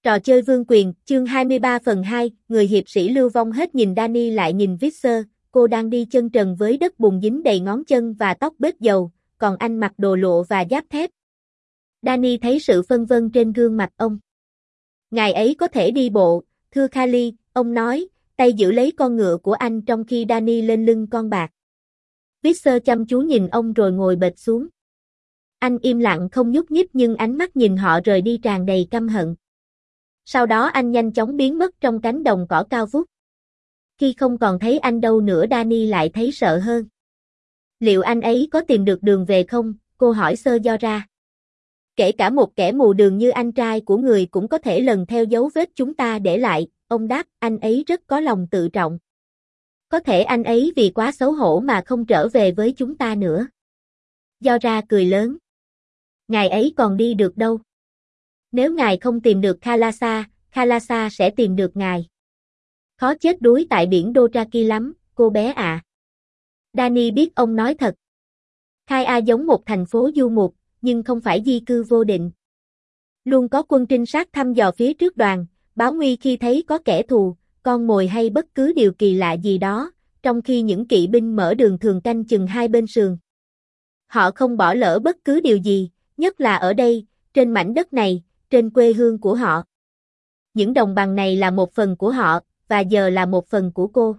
Trò chơi vương quyền, chương 23 phần 2, người hiệp sĩ lưu vong hết nhìn Dany lại nhìn Visser, cô đang đi chân trần với đất bùn dính đầy ngón chân và tóc bết dầu, còn anh mặc đồ lụa và giáp thép. Dany thấy sự phân vân trên gương mặt ông. Ngài ấy có thể đi bộ, thưa Khali, ông nói, tay giữ lấy con ngựa của anh trong khi Dany lên lưng con bạc. Visser chăm chú nhìn ông rồi ngồi bệt xuống. Anh im lặng không nhúc nhích nhưng ánh mắt nhìn họ rời đi tràn đầy căm hận. Sau đó anh nhanh chóng biến mất trong cánh đồng cỏ cao vút. Khi không còn thấy anh đâu nữa Dany lại thấy sợ hơn. Liệu anh ấy có tìm được đường về không? Cô hỏi Ser Jorah. Kể cả một kẻ mù đường như anh trai của người cũng có thể lần theo dấu vết chúng ta để lại, ông đáp, anh ấy rất có lòng tự trọng. Có thể anh ấy vì quá xấu hổ mà không trở về với chúng ta nữa. Jorah cười lớn. Ngài ấy còn đi được đâu. Nếu ngài không tìm được Khalasa sẽ tìm được ngài. Khó chết đuối tại biển Dothraki lắm, cô bé ạ. Dany biết ông nói thật. Khai A giống một thành phố du mục, nhưng không phải di cư vô định. Luôn có quân trinh sát thăm dò phía trước đoàn, báo nguy khi thấy có kẻ thù, con mồi hay bất cứ điều kỳ lạ gì đó, trong khi những kỵ binh mở đường thường canh chừng hai bên sườn. Họ không bỏ lỡ bất cứ điều gì, nhất là ở đây, trên mảnh đất này, trên quê hương của họ. Những đồng bằng này là một phần của họ, và giờ là một phần của cô.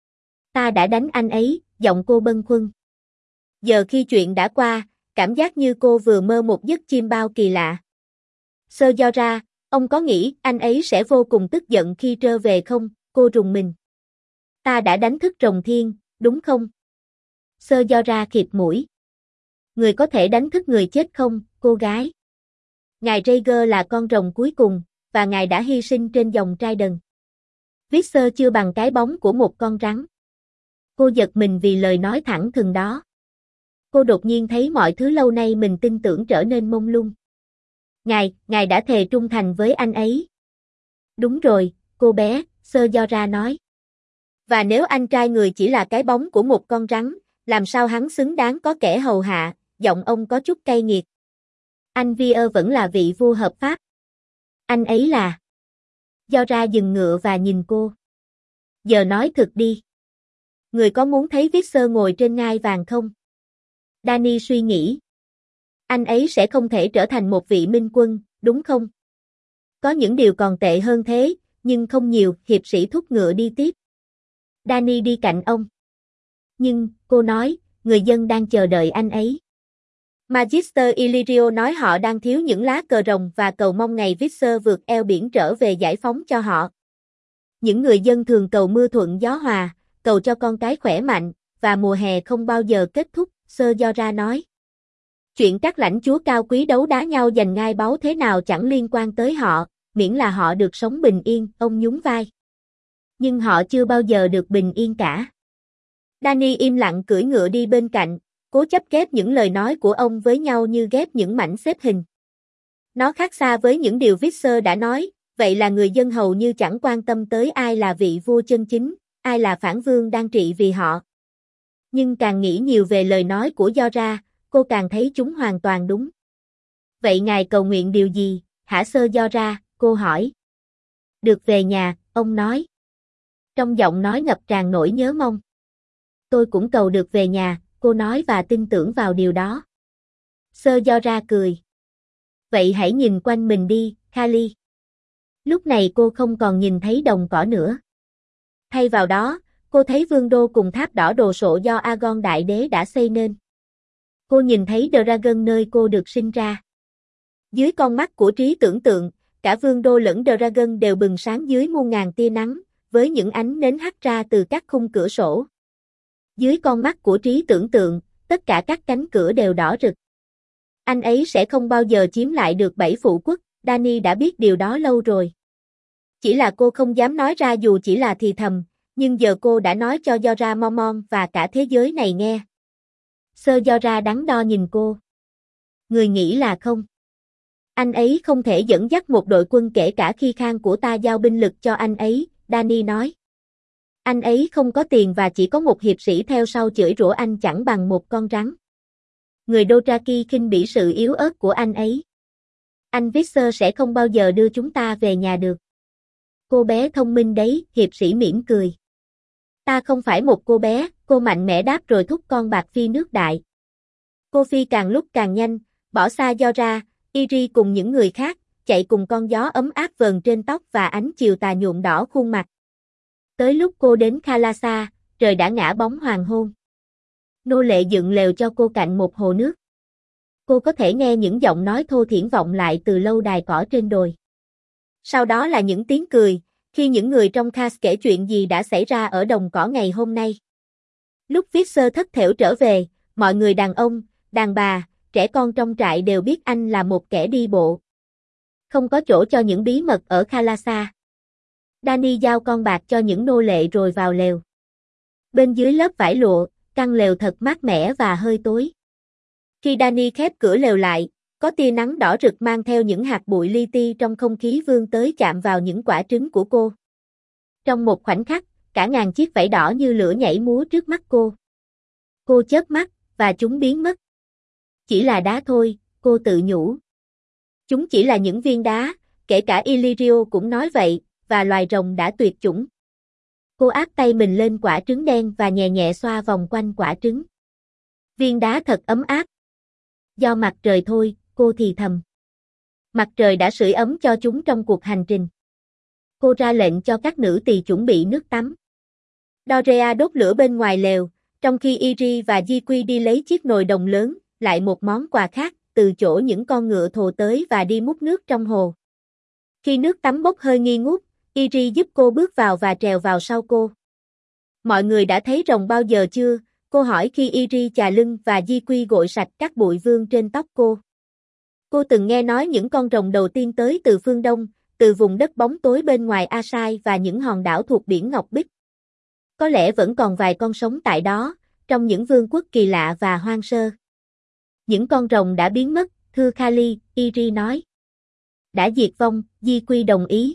Ta đã đánh anh ấy, giọng cô bâng khuâng. Giờ khi chuyện đã qua, cảm giác như cô vừa mơ một giấc chiêm bao kỳ lạ. Ser Jorah, ông có nghĩ anh ấy sẽ vô cùng tức giận khi trở về không? Cô rùng mình. Ta đã đánh thức rồng thiên, đúng không? Ser Jorah khịt mũi. Người có thể đánh thức người chết không, cô gái? Ngài Rhaegar là con rồng cuối cùng, và ngài đã hy sinh trên dòng Trident. Visser chưa bằng cái bóng của một con rắn. Cô giật mình vì lời nói thẳng thừng đó. Cô đột nhiên thấy mọi thứ lâu nay mình tin tưởng trở nên mông lung. Ngài đã thề trung thành với anh ấy. Đúng rồi, cô bé, Ser Jorah nói. Và nếu anh trai người chỉ là cái bóng của một con rắn, làm sao hắn xứng đáng có kẻ hầu hạ, giọng ông có chút cay nghiệt. Anh Vier vẫn là vị vua hợp pháp. Anh ấy là... Jorah dừng ngựa và nhìn cô. Giờ nói thực đi. Người có muốn thấy Visser ngồi trên ngai vàng không? Dany suy nghĩ. Anh ấy sẽ không thể trở thành một vị minh quân, đúng không? Có những điều còn tệ hơn thế, nhưng không nhiều, hiệp sĩ thúc ngựa đi tiếp. Dany đi cạnh ông. Nhưng, cô nói, người dân đang chờ đợi anh ấy. Magister Illyrio nói họ đang thiếu những lá cờ rồng và cầu mong ngày Visser vượt eo biển trở về giải phóng cho họ. Những người dân thường cầu mưa thuận gió hòa, cầu cho con cái khỏe mạnh, và mùa hè không bao giờ kết thúc, Ser Jorah nói. Chuyện các lãnh chúa cao quý đấu đá nhau giành ngai báu thế nào chẳng liên quan tới họ, miễn là họ được sống bình yên, ông nhún vai. Nhưng họ chưa bao giờ được bình yên cả. Dany im lặng cưỡi ngựa đi bên cạnh, cố chấp ghép những lời nói của ông với nhau như ghép những mảnh xếp hình. Nó khác xa với những điều Visser đã nói, vậy là người dân hầu như chẳng quan tâm tới ai là vị vua chân chính, ai là phản vương đang trị vì họ. Nhưng càng nghĩ nhiều về lời nói của Jorah, cô càng thấy chúng hoàn toàn đúng. Vậy ngài cầu nguyện điều gì, hả Ser Jorah, cô hỏi. Được về nhà, ông nói. Trong giọng nói ngập tràn nỗi nhớ mong. Tôi cũng cầu được về nhà, cô nói và tin tưởng vào điều đó. Ser Jorah cười. Vậy hãy nhìn quanh mình đi, Khali. Lúc này cô không còn nhìn thấy đồng cỏ nữa. Thay vào đó, cô thấy vương đô cùng tháp đỏ đồ sộ do Aegon Đại Đế đã xây nên. Cô nhìn thấy Dragon nơi cô được sinh ra. Dưới con mắt của trí tưởng tượng, cả vương đô lẫn Dragon đều bừng sáng dưới muôn ngàn tia nắng, với những ánh nến hắt ra từ các khung cửa sổ. Dưới con mắt của trí tưởng tượng, tất cả các cánh cửa đều đỏ rực. Anh ấy sẽ không bao giờ chiếm lại được 7 phụ quốc, Dany đã biết điều đó lâu rồi. Chỉ là cô không dám nói ra dù chỉ là thì thầm, nhưng giờ cô đã nói cho Jorah Mormont và cả thế giới này nghe. Ser Jorah đắn đo nhìn cô. Người nghĩ là không? Anh ấy không thể dẫn dắt một đội quân kể cả khi Khang của ta giao binh lực cho anh ấy, Dany nói. Anh ấy không có tiền và chỉ có một hiệp sĩ theo sau chửi rủa anh chẳng bằng một con rắn. Người Dothraki khinh bỉ sự yếu ớt của anh ấy. Anh Visser sẽ không bao giờ đưa chúng ta về nhà được. Cô bé thông minh đấy, hiệp sĩ mỉm cười. Ta không phải một cô bé, cô mạnh mẽ đáp rồi thúc con bạc phi nước đại. Cô phi càng lúc càng nhanh, bỏ xa do ra, Iri cùng những người khác, chạy cùng con gió ấm áp vờn trên tóc và ánh chiều tà nhuộm đỏ khuôn mặt. Tới lúc cô đến Khalasa, trời đã ngã bóng hoàng hôn. Nô lệ dựng lều cho cô cạnh một hồ nước. Cô có thể nghe những giọng nói thô thiển vọng lại từ lâu đài cỏ trên đồi. Sau đó là những tiếng cười, khi những người trong cast kể chuyện gì đã xảy ra ở đồng cỏ ngày hôm nay. Lúc Visser thất thểu trở về, mọi người đàn ông, đàn bà, trẻ con trong trại đều biết anh là một kẻ đi bộ. Không có chỗ cho những bí mật ở Khalasa. Danny giao con bạc cho những nô lệ rồi vào lều. Bên dưới lớp vải lụa, căn lều thật mát mẻ và hơi tối. Khi Danny khép cửa lều lại, có tia nắng đỏ rực mang theo những hạt bụi li ti trong không khí vươn tới chạm vào những quả trứng của cô. Trong một khoảnh khắc, cả ngàn chiếc vảy đỏ như lửa nhảy múa trước mắt cô. Cô chớp mắt, và chúng biến mất. Chỉ là đá thôi, cô tự nhủ. Chúng chỉ là những viên đá, kể cả Illyrio cũng nói vậy, và loài rồng đã tuyệt chủng. Cô áp tay mình lên quả trứng đen và nhẹ nhẹ xoa vòng quanh quả trứng. Viên đá thật ấm áp. Do mặt trời thôi, cô thì thầm. Mặt trời đã sưởi ấm cho chúng trong cuộc hành trình. Cô ra lệnh cho các nữ tỳ chuẩn bị nước tắm. Dorea đốt lửa bên ngoài lều, trong khi Iri và Jiqui đi lấy chiếc nồi đồng lớn, lại một món quà khác, từ chỗ những con ngựa thồ tới và đi múc nước trong hồ. Khi nước tắm bốc hơi nghi ngút, Iri giúp cô bước vào và trèo vào sau cô. Mọi người đã thấy rồng bao giờ chưa? Cô hỏi khi Iri chà lưng và Jiqui gội sạch các bụi vương trên tóc cô. Cô từng nghe nói những con rồng đầu tiên tới từ phương Đông, từ vùng đất bóng tối bên ngoài Asai và những hòn đảo thuộc biển Ngọc Bích. Có lẽ vẫn còn vài con sống tại đó, trong những vương quốc kỳ lạ và hoang sơ. Những con rồng đã biến mất, thưa Kali, Iri nói. Đã diệt vong, Jiqui đồng ý.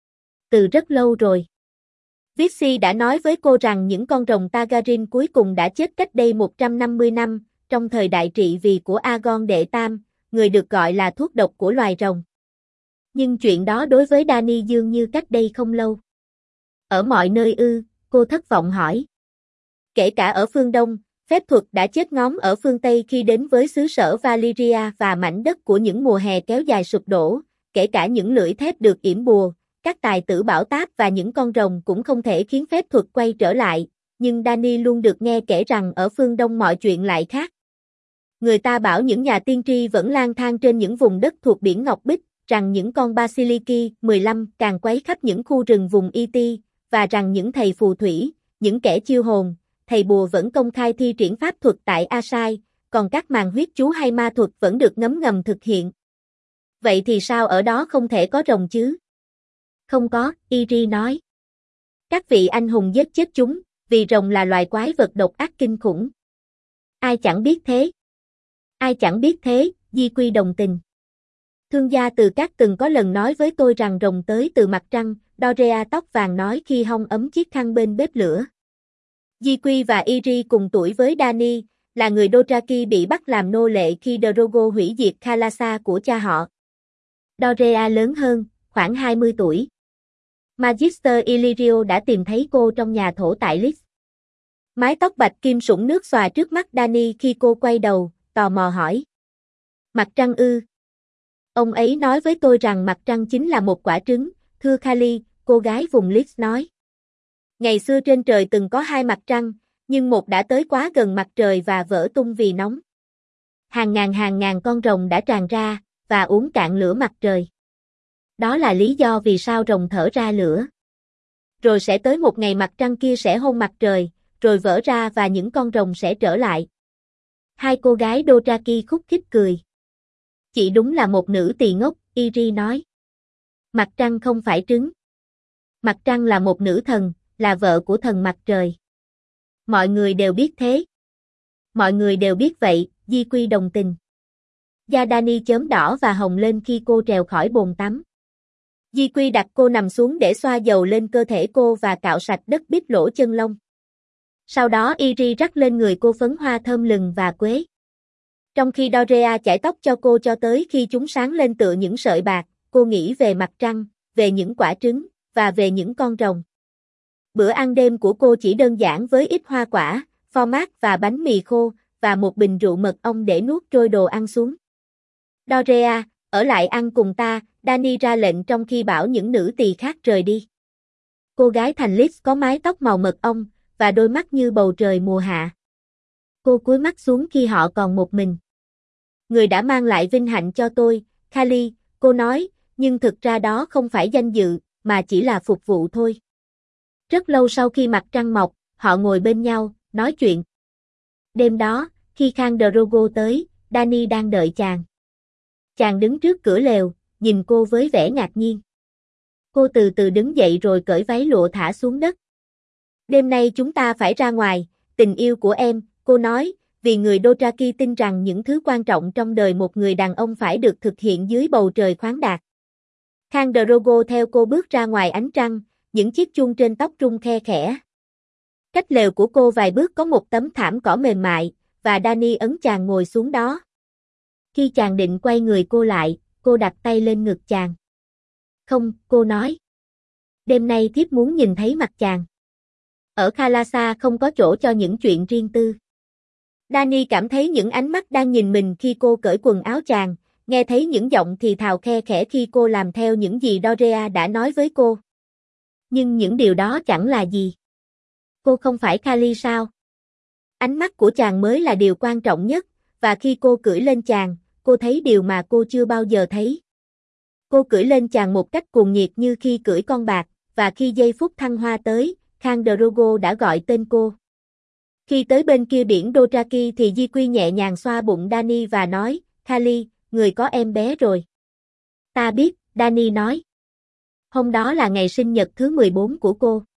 Từ rất lâu rồi. Vixi đã nói với cô rằng những con rồng Tagarin cuối cùng đã chết cách đây 150 năm, trong thời đại trị vì của Agon đệ tam, người được gọi là thuốc độc của loài rồng. Nhưng chuyện đó đối với Danny dường như cách đây không lâu. Ở mọi nơi ư, cô thất vọng hỏi. Kể cả ở phương Đông, phép thuật đã chết ngóm ở phương Tây khi đến với xứ sở Valyria và mảnh đất của những mùa hè kéo dài sụp đổ, kể cả những lưỡi thép được yểm bùa, các tài tử bảo táp và những con rồng cũng không thể khiến phép thuật quay trở lại, nhưng Danny luôn được nghe kể rằng ở phương Đông mọi chuyện lại khác. Người ta bảo những nhà tiên tri vẫn lang thang trên những vùng đất thuộc biển Ngọc Bích, rằng những con Basiliki 15 càng quấy khắp những khu rừng vùng Iti, và rằng những thầy phù thủy, những kẻ chiêu hồn, thầy bùa vẫn công khai thi triển pháp thuật tại Asai, còn các màn huyết chú hay ma thuật vẫn được ngấm ngầm thực hiện. Vậy thì sao ở đó không thể có rồng chứ? Không có, Iri nói. Các vị anh hùng giết chết chúng, vì rồng là loài quái vật độc ác kinh khủng. Ai chẳng biết thế? Ai chẳng biết thế, Jiqui đồng tình. Thương gia từ các từng có lần nói với tôi rằng rồng tới từ mặt trăng, Dorea tóc vàng nói khi hong ấm chiếc khăn bên bếp lửa. Jiqui và Iri cùng tuổi với Danny, là người Dothraki bị bắt làm nô lệ khi Drogo hủy diệt Khalasa của cha họ. Dorea lớn hơn, khoảng 20 tuổi. Magister Illyrio đã tìm thấy cô trong nhà thổ tại Lys. Mái tóc bạch kim sũng nước xòa trước mắt Danny khi cô quay đầu, tò mò hỏi. Mặt trăng ư? Ông ấy nói với tôi rằng mặt trăng chính là một quả trứng, thưa Kali, cô gái vùng Lys nói. Ngày xưa trên trời từng có hai mặt trăng, nhưng một đã tới quá gần mặt trời và vỡ tung vì nóng. Hàng ngàn con rồng đã tràn ra, và uống cạn lửa mặt trời. Đó là lý do vì sao rồng thở ra lửa. Rồi sẽ tới một ngày mặt trăng kia sẽ hôn mặt trời, rồi vỡ ra và những con rồng sẽ trở lại. Hai cô gái Dothraki khúc khích cười. Chị đúng là một nữ tỳ ngốc, Iri nói. Mặt trăng không phải trứng. Mặt trăng là một nữ thần, là vợ của thần mặt trời. Mọi người đều biết thế. Mọi người đều biết vậy, Jiqui đồng tình. Da Danny chớm đỏ và hồng lên khi cô trèo khỏi bồn tắm. Jiqui đặt cô nằm xuống để xoa dầu lên cơ thể cô và cạo sạch đất bít lỗ chân lông. Sau đó Iri rắc lên người cô phấn hoa thơm lừng và quế. Trong khi Dorea chải tóc cho cô cho tới khi chúng sáng lên tựa những sợi bạc, cô nghĩ về mặt trăng, về những quả trứng, và về những con rồng. Bữa ăn đêm của cô chỉ đơn giản với ít hoa quả, phô mát và bánh mì khô, và một bình rượu mật ong để nuốt trôi đồ ăn xuống. Dorea, ở lại ăn cùng ta, Dani ra lệnh trong khi bảo những nữ tỳ khác rời đi. Cô gái thành Liz có mái tóc màu mật ong, và đôi mắt như bầu trời mùa hạ. Cô cúi mắt xuống khi họ còn một mình. Người đã mang lại vinh hạnh cho tôi, Kali, cô nói, nhưng thực ra đó không phải danh dự, mà chỉ là phục vụ thôi. Rất lâu sau khi mặt trăng mọc, họ ngồi bên nhau, nói chuyện. Đêm đó, khi Khang Drogo tới, Dani đang đợi chàng. Chàng đứng trước cửa lều, nhìn cô với vẻ ngạc nhiên. Cô từ từ đứng dậy rồi cởi váy lụa thả xuống đất. Đêm nay chúng ta phải ra ngoài, tình yêu của em, cô nói, vì người Dothraki tin rằng những thứ quan trọng trong đời một người đàn ông phải được thực hiện dưới bầu trời khoáng đạt. Khang Drogo theo cô bước ra ngoài ánh trăng, những chiếc chuông trên tóc rung khe khẽ. Cách lều của cô vài bước có một tấm thảm cỏ mềm mại, và Dani ấn chàng ngồi xuống đó. Khi chàng định quay người cô lại, cô đặt tay lên ngực chàng. Không, cô nói. Đêm nay thiếp muốn nhìn thấy mặt chàng. Ở Khalasa không có chỗ cho những chuyện riêng tư. Dani cảm thấy những ánh mắt đang nhìn mình khi cô cởi quần áo chàng, nghe thấy những giọng thì thào khe khẽ khi cô làm theo những gì Dorea đã nói với cô. Nhưng những điều đó chẳng là gì. Cô không phải Khali sao? Ánh mắt của chàng mới là điều quan trọng nhất, và khi cô cưỡi lên chàng, cô thấy điều mà cô chưa bao giờ thấy. Cô cưỡi lên chàng một cách cuồng nhiệt như khi cưỡi con bạc, và khi giây phút thăng hoa tới, Khang Drogo đã gọi tên cô. Khi tới bên kia biển Dothraki thì Di Quy nhẹ nhàng xoa bụng Dani và nói, Kali, người có em bé rồi. Ta biết, Dani nói. Hôm đó là ngày sinh nhật thứ 14 của cô.